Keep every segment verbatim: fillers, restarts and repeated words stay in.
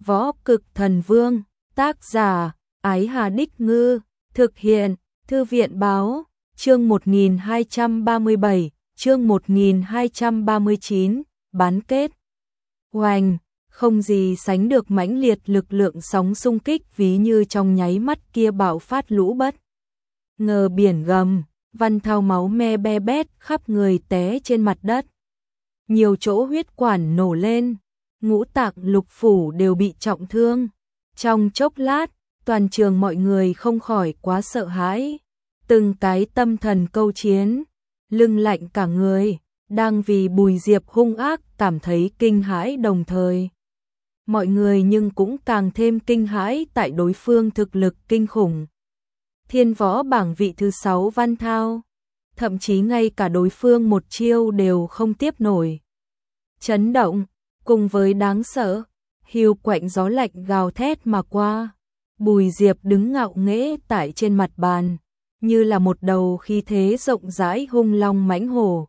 Võ Cực Thần Vương, tác giả, Ái Hà Đích Ngư, thực hiện, Thư viện Báo, chương một nghìn hai trăm ba mươi bảy, chương một nghìn hai trăm ba mươi chín, bán kết. Oanh, không gì sánh được mãnh liệt lực lượng sóng xung kích ví như trong nháy mắt kia bạo phát lũ bất. Ngờ biển gầm, Văn Thao máu me be bét khắp người té trên mặt đất. Nhiều chỗ huyết quản nổ lên, ngũ tạng lục phủ đều bị trọng thương. Trong chốc lát, toàn trường mọi người không khỏi quá sợ hãi. Từng cái tâm thần câu chiến, lưng lạnh cả người, đang vì Bùi Diệp hung ác cảm thấy kinh hãi đồng thời. Mọi người nhưng cũng càng thêm kinh hãi tại đối phương thực lực kinh khủng. Thiên võ bảng vị thứ sáu Văn Thao, thậm chí ngay cả đối phương một chiêu đều không tiếp nổi. Chấn động, cùng với đáng sợ, hiu quạnh gió lạnh gào thét mà qua. Bùi Diệp đứng ngạo nghễ tại trên mặt bàn, như là một đầu khí thế rộng rãi hung long mãnh hổ.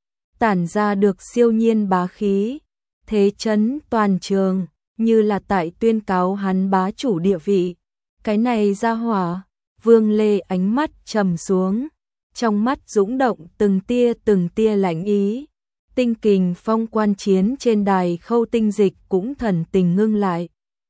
Tản ra được siêu nhiên bá khí, thế chấn toàn trường, như là tại tuyên cáo hắn bá chủ địa vị. Cái này ra hỏa, Vương Lê ánh mắt trầm xuống, trong mắt dũng động từng tia từng tia lạnh ý. Tinh kình phong quan chiến trên đài Khâu Tinh Dịch cũng thần tình ngưng lại.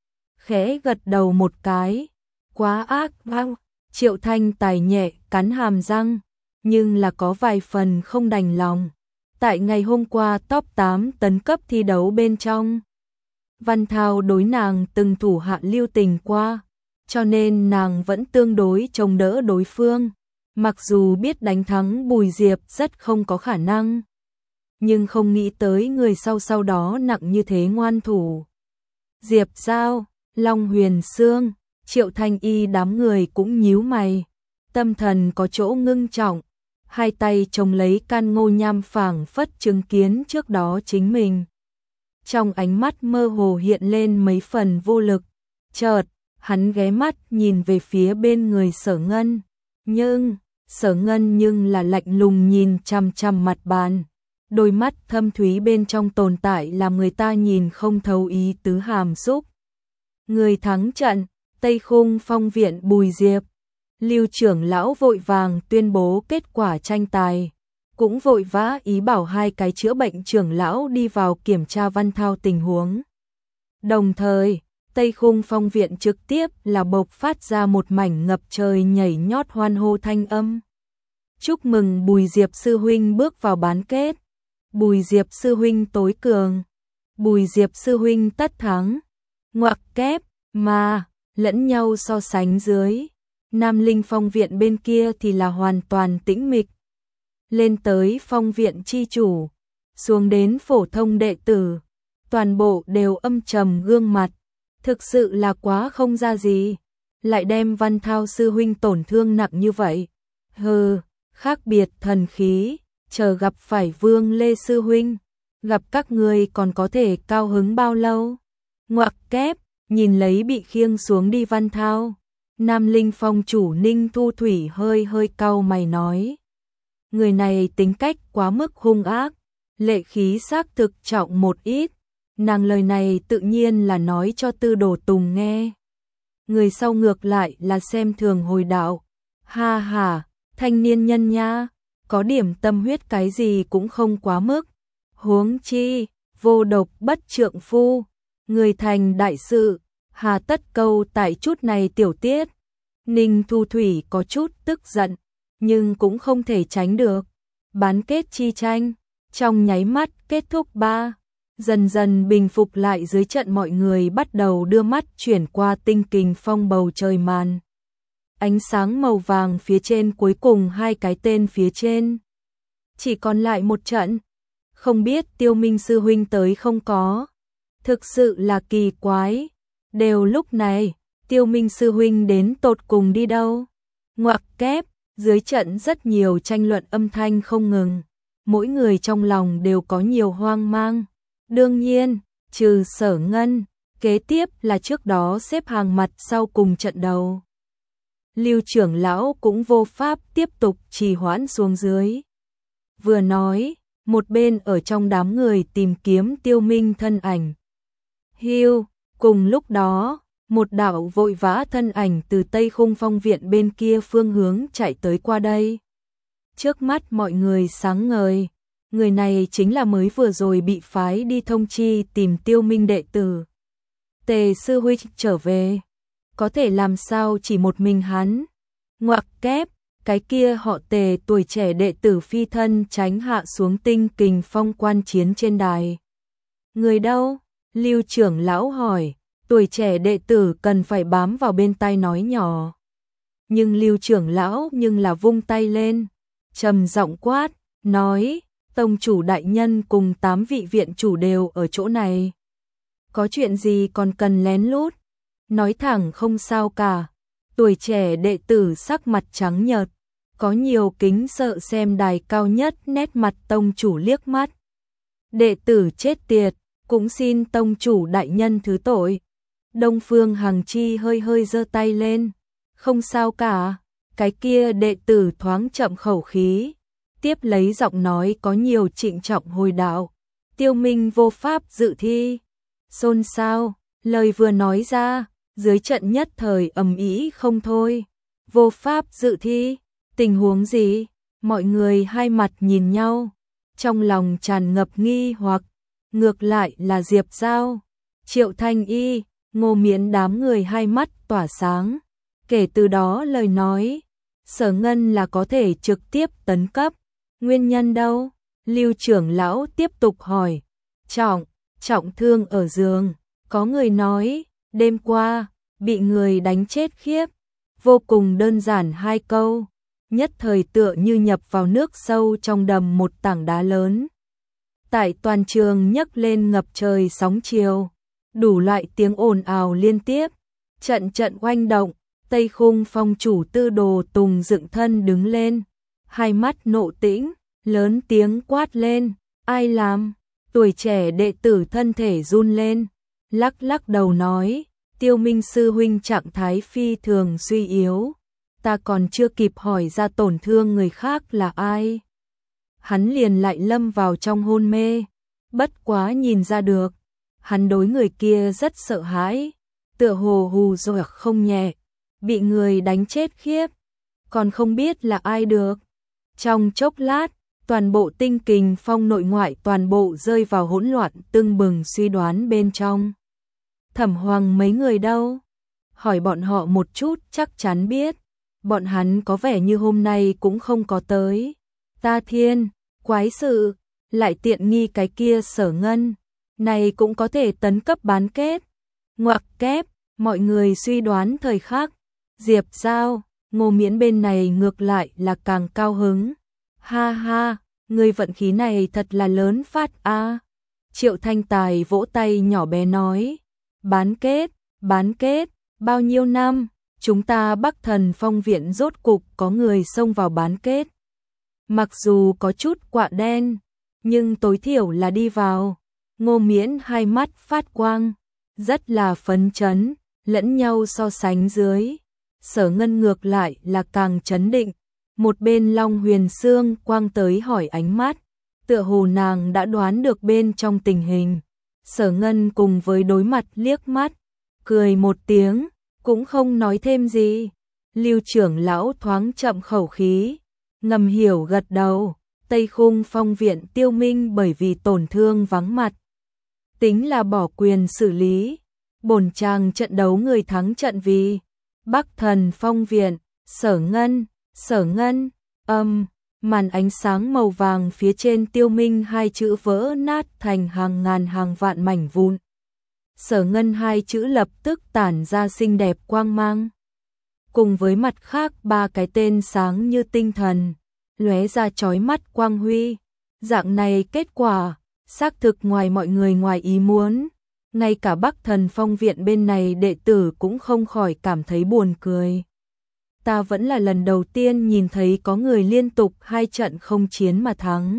Khẽ gật đầu một cái, quá ác vang. Triệu Thanh Tài nhẹ cắn hàm răng, nhưng là có vài phần không đành lòng. Tại ngày hôm qua top tám tấn cấp thi đấu bên trong, Văn Thao đối nàng từng thủ hạ lưu tình qua, cho nên nàng vẫn tương đối chống đỡ đối phương. Mặc dù biết đánh thắng Bùi Diệp rất không có khả năng, nhưng không nghĩ tới người sau sau đó nặng như thế ngoan thủ. Diệp Giao, Long Huyền Sương, Triệu Thanh Y đám người cũng nhíu mày, tâm thần có chỗ ngưng trọng, hai tay chống lấy can ngô nham phảng phất chứng kiến trước đó chính mình. Trong ánh mắt mơ hồ hiện lên mấy phần vô lực, chợt, hắn ghé mắt nhìn về phía bên người Sở Ngân, nhưng, Sở Ngân nhưng là lạnh lùng nhìn chằm chằm mặt bàn, đôi mắt thâm thúy bên trong tồn tại làm người ta nhìn không thấu ý tứ hàm xúc. Người thắng trận, Tây Khung Phong viện Bùi Diệp. Lưu trưởng lão vội vàng tuyên bố kết quả tranh tài, cũng vội vã ý bảo hai cái chữa bệnh trưởng lão đi vào kiểm tra Văn Thao tình huống. Đồng thời, Tây Khung Phong viện trực tiếp là bộc phát ra một mảnh ngập trời nhảy nhót hoan hô thanh âm. Chúc mừng Bùi Diệp sư huynh bước vào bán kết. Bùi Diệp sư huynh tối cường. Bùi Diệp sư huynh tất thắng. Ngoặc kép, mà, lẫn nhau so sánh dưới. Nam Linh Phong viện bên kia thì là hoàn toàn tĩnh mịch. Lên tới phong viện chi chủ, xuống đến phổ thông đệ tử, toàn bộ đều âm trầm gương mặt. Thực sự là quá không ra gì, lại đem Văn Thao sư huynh tổn thương nặng như vậy. Hừ, khác biệt thần khí, chờ gặp phải Vương Lê sư huynh, gặp các người còn có thể cao hứng bao lâu. Ngoặc kép, nhìn lấy bị khiêng xuống đi Văn Thao, Nam Linh Phong chủ Ninh Thu Thủy hơi hơi cau mày nói. Người này tính cách quá mức hung ác, lệ khí xác thực trọng một ít. Nàng lời này tự nhiên là nói cho Tư Đồ Tùng nghe. Người sau ngược lại là xem thường hồi đạo. Ha ha, thanh niên nhân nha, có điểm tâm huyết cái gì cũng không quá mức. Huống chi, vô độc bất trượng phu, người thành đại sự, hà tất câu tại chút này tiểu tiết. Ninh Thu Thủy có chút tức giận, nhưng cũng không thể tránh được. Bán kết chi tranh, trong nháy mắt kết thúc ba. Dần dần bình phục lại dưới trận mọi người bắt đầu đưa mắt chuyển qua tinh kình phong bầu trời màn. Ánh sáng màu vàng phía trên cuối cùng hai cái tên phía trên. Chỉ còn lại một trận. Không biết Tiêu Minh sư huynh tới không có. Thực sự là kỳ quái. Đều lúc này, Tiêu Minh sư huynh đến tột cùng đi đâu? Ngoặc kép, dưới trận rất nhiều tranh luận âm thanh không ngừng. Mỗi người trong lòng đều có nhiều hoang mang. Đương nhiên, trừ Sở Ngân, kế tiếp là trước đó xếp hàng mặt sau cùng trận đầu. Lưu trưởng lão cũng vô pháp tiếp tục trì hoãn xuống dưới. Vừa nói, một bên ở trong đám người tìm kiếm Tiêu Minh thân ảnh. Hiu, Cùng lúc đó, một đạo vội vã thân ảnh từ Tây Khung Phong viện bên kia phương hướng chạy tới qua đây. Trước mắt mọi người sáng ngời, người này chính là mới vừa rồi bị phái đi thông chi tìm Tiêu Minh đệ tử. Tề sư huynh trở về, có thể làm sao chỉ một mình hắn? Ngoặc kép, cái kia họ Tề tuổi trẻ đệ tử phi thân tránh hạ xuống tinh kình phong quan chiến trên đài. Người đâu? Lưu trưởng lão hỏi, tuổi trẻ đệ tử cần phải bám vào bên tai nói nhỏ. Nhưng Lưu trưởng lão nhưng là vung tay lên, trầm giọng quát, nói, tông chủ đại nhân cùng tám vị viện chủ đều ở chỗ này. Có chuyện gì còn cần lén lút? Nói thẳng không sao cả. Tuổi trẻ đệ tử sắc mặt trắng nhợt, có nhiều kính sợ xem đài cao nhất nét mặt tông chủ liếc mắt. Đệ tử chết tiệt, cũng xin tông chủ đại nhân thứ tội. Đông Phương Hằng Chi hơi hơi giơ tay lên, không sao cả. Cái kia đệ tử thoáng chậm khẩu khí, tiếp lấy giọng nói có nhiều trịnh trọng hồi đạo. Tiêu Minh vô pháp dự thi. Xôn xao, lời vừa nói ra, dưới trận nhất thời ầm ĩ không thôi. Vô pháp dự thi, tình huống gì? Mọi người hai mặt nhìn nhau, trong lòng tràn ngập nghi hoặc. Ngược lại là Diệp Giao, Triệu Thanh Y, Ngô Miễn đám người hai mắt tỏa sáng. Kể từ đó lời nói, Sở Ngân là có thể trực tiếp tấn cấp. Nguyên nhân đâu? Lưu trưởng lão tiếp tục hỏi. Trọng, trọng thương ở giường. Có người nói, đêm qua, bị người đánh chết khiếp. Vô cùng đơn giản hai câu, nhất thời tựa như nhập vào nước sâu trong đầm một tảng đá lớn. Tại toàn trường nhấc lên ngập trời sóng chiều, đủ loại tiếng ồn ào liên tiếp, trận trận oanh động. Tây Khung Phong chủ Tư Đồ Tùng dựng thân đứng lên, hai mắt nộ tĩnh, lớn tiếng quát lên, ai làm? Tuổi trẻ đệ tử thân thể run lên, lắc lắc đầu nói, Tiêu Minh sư huynh trạng thái phi thường suy yếu, ta còn chưa kịp hỏi ra tổn thương người khác là ai. Hắn liền lại lâm vào trong hôn mê, bất quá nhìn ra được, hắn đối người kia rất sợ hãi, tựa hồ hù dọa không nhẹ, bị người đánh chết khiếp, còn không biết là ai được. Trong chốc lát, toàn bộ tinh kình phong nội ngoại toàn bộ rơi vào hỗn loạn tưng bừng suy đoán bên trong. Thẩm Hoàng mấy người đâu? Hỏi bọn họ một chút chắc chắn biết, bọn hắn có vẻ như hôm nay cũng không có tới. Ta thiên, quái sự, lại tiện nghi cái kia Sở Ngân, này cũng có thể tấn cấp bán kết. Ngoặc kép, mọi người suy đoán thời khắc, Diệp Giao, Ngô Miễn bên này ngược lại là càng cao hứng. Ha ha, người vận khí này thật là lớn phát a. À. Triệu Thanh Tài vỗ tay nhỏ bé nói, bán kết, bán kết, bao nhiêu năm, chúng ta Bắc Thần Phong viện rốt cục có người xông vào bán kết. Mặc dù có chút quạ đen, nhưng tối thiểu là đi vào. Ngô Miễn hai mắt phát quang, rất là phấn chấn, lẫn nhau so sánh dưới. Sở Ngân ngược lại là càng chấn định. Một bên Long Huyền Sương quang tới hỏi ánh mắt, tựa hồ nàng đã đoán được bên trong tình hình. Sở Ngân cùng với đối mặt liếc mắt, cười một tiếng, cũng không nói thêm gì. Lưu trưởng lão thoáng chậm khẩu khí, ngầm hiểu gật đầu. Tây Khung Phong viện Tiêu Minh bởi vì tổn thương vắng mặt, tính là bỏ quyền xử lý. Bổn chàng trận đấu người thắng trận vì Bắc Thần Phong viện, Sở Ngân. Sở Ngân, âm, màn ánh sáng màu vàng phía trên Tiêu Minh hai chữ vỡ nát thành hàng ngàn hàng vạn mảnh vụn. Sở Ngân hai chữ lập tức tản ra xinh đẹp quang mang. Cùng với mặt khác ba cái tên sáng như tinh thần, lóe ra chói mắt quang huy. Dạng này kết quả, xác thực ngoài mọi người ngoài ý muốn. Ngay cả Bắc Thần Phong viện bên này đệ tử cũng không khỏi cảm thấy buồn cười. Ta vẫn là lần đầu tiên nhìn thấy có người liên tục hai trận không chiến mà thắng.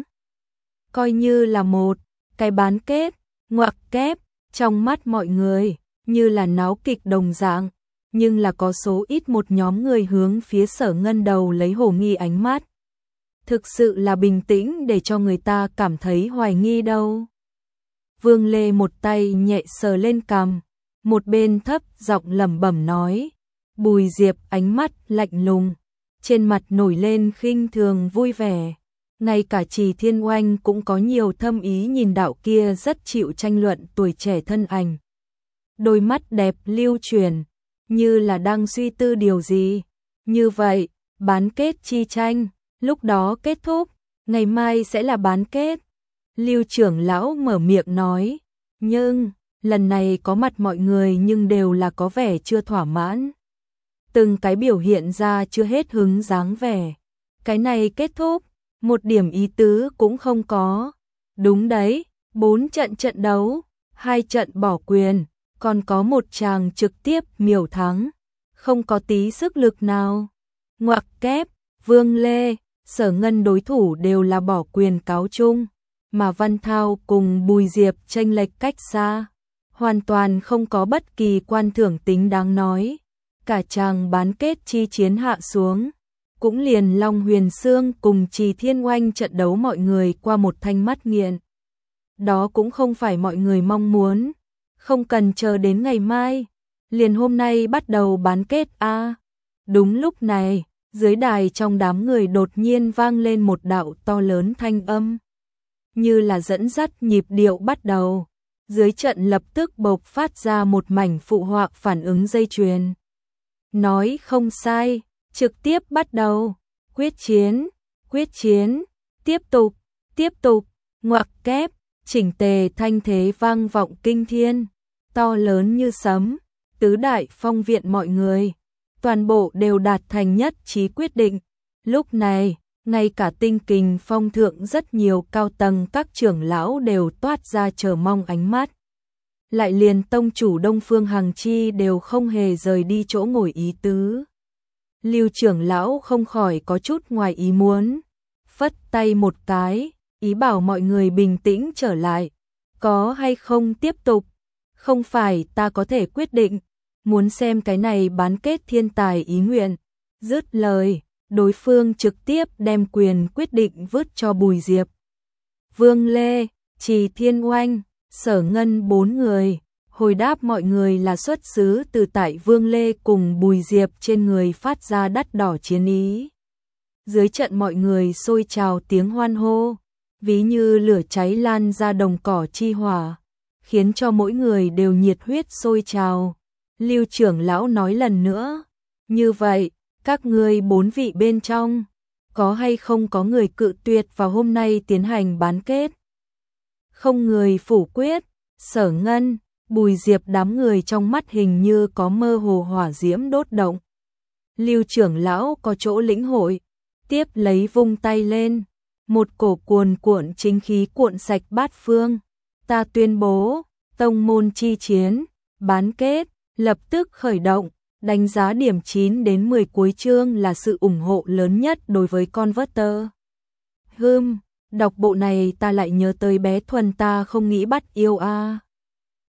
Coi như là một cái bán kết, ngoặc kép, trong mắt mọi người, như là náo kịch đồng dạng, nhưng là có số ít một nhóm người hướng phía Sở Ngân đầu lấy hồ nghi ánh mắt. Thực sự là bình tĩnh để cho người ta cảm thấy hoài nghi đâu. Vương Lê một tay nhẹ sờ lên cằm, một bên thấp giọng lẩm bẩm nói. Bùi Diệp ánh mắt lạnh lùng, trên mặt nổi lên khinh thường vui vẻ. Ngay cả Trì Thiên Oanh cũng có nhiều thâm ý nhìn đạo kia rất chịu tranh luận tuổi trẻ thân ảnh. Đôi mắt đẹp lưu chuyển, như là đang suy tư điều gì. Như vậy, bán kết chi tranh, lúc đó kết thúc, ngày mai sẽ là bán kết. Lưu trưởng lão mở miệng nói, nhưng, lần này có mặt mọi người nhưng đều là có vẻ chưa thỏa mãn. Từng cái biểu hiện ra chưa hết hứng dáng vẻ. Cái này kết thúc, một điểm ý tứ cũng không có. Đúng đấy, bốn trận trận đấu, hai trận bỏ quyền, còn có một chàng trực tiếp miểu thắng. Không có tí sức lực nào. Ngoặc kép, Vương Lê, Sở Ngân đối thủ đều là bỏ quyền cáo chung, mà Văn Thao cùng Bùi Diệp chênh lệch cách xa, hoàn toàn không có bất kỳ quan thưởng tính đáng nói. Cả chàng bán kết chi chiến hạ xuống, cũng liền Long Huyền Sương cùng Trì Thiên Oanh trận đấu mọi người qua một thanh mắt nghiện. Đó cũng không phải mọi người mong muốn, không cần chờ đến ngày mai, liền hôm nay bắt đầu bán kết a. À, đúng lúc này, dưới đài trong đám người đột nhiên vang lên một đạo to lớn thanh âm, như là dẫn dắt nhịp điệu bắt đầu. Dưới trận lập tức bộc phát ra một mảnh phụ họa phản ứng dây chuyền. Nói không sai, trực tiếp bắt đầu, quyết chiến, quyết chiến, tiếp tục, tiếp tục, ngoặc kép, chỉnh tề thanh thế vang vọng kinh thiên, to lớn như sấm, tứ đại phong viện mọi người, toàn bộ đều đạt thành nhất trí quyết định. Lúc này, ngay cả Tinh Kình Phong thượng rất nhiều cao tầng các trưởng lão đều toát ra chờ mong ánh mắt. Lại liền tông chủ Đông Phương Hằng Chi đều không hề rời đi chỗ ngồi ý tứ. Lưu trưởng lão không khỏi có chút ngoài ý muốn, phất tay một cái, ý bảo mọi người bình tĩnh trở lại. Có hay không tiếp tục, không phải ta có thể quyết định, muốn xem cái này bán kết thiên tài ý nguyện. Dứt lời, đối phương trực tiếp đem quyền quyết định vứt cho Bùi Diệp. Vương Lê, Trì Thiên Oanh, Sở Ngân bốn người, hồi đáp mọi người là xuất xứ từ tại Vương Lê cùng Bùi Diệp trên người phát ra đắt đỏ chiến ý. Dưới trận mọi người sôi trào tiếng hoan hô, ví như lửa cháy lan ra đồng cỏ chi hỏa, khiến cho mỗi người đều nhiệt huyết sôi trào. Lưu trưởng lão nói lần nữa, như vậy, các ngươi bốn vị bên trong, có hay không có người cự tuyệt vào hôm nay tiến hành bán kết? Không người phủ quyết. Sở Ngân, Bùi Diệp đám người trong mắt hình như có mơ hồ hỏa diễm đốt động. Lưu trưởng lão có chỗ lĩnh hội, tiếp lấy vung tay lên, một cổ cuồn cuộn chính khí cuộn sạch bát phương. Ta tuyên bố, tông môn chi chiến, bán kết, lập tức khởi động, đánh giá điểm chín đến mười cuối chương là sự ủng hộ lớn nhất đối với Converter. Hừm, đọc bộ này ta lại nhớ tới bé Thuần ta không nghĩ bắt yêu a. À.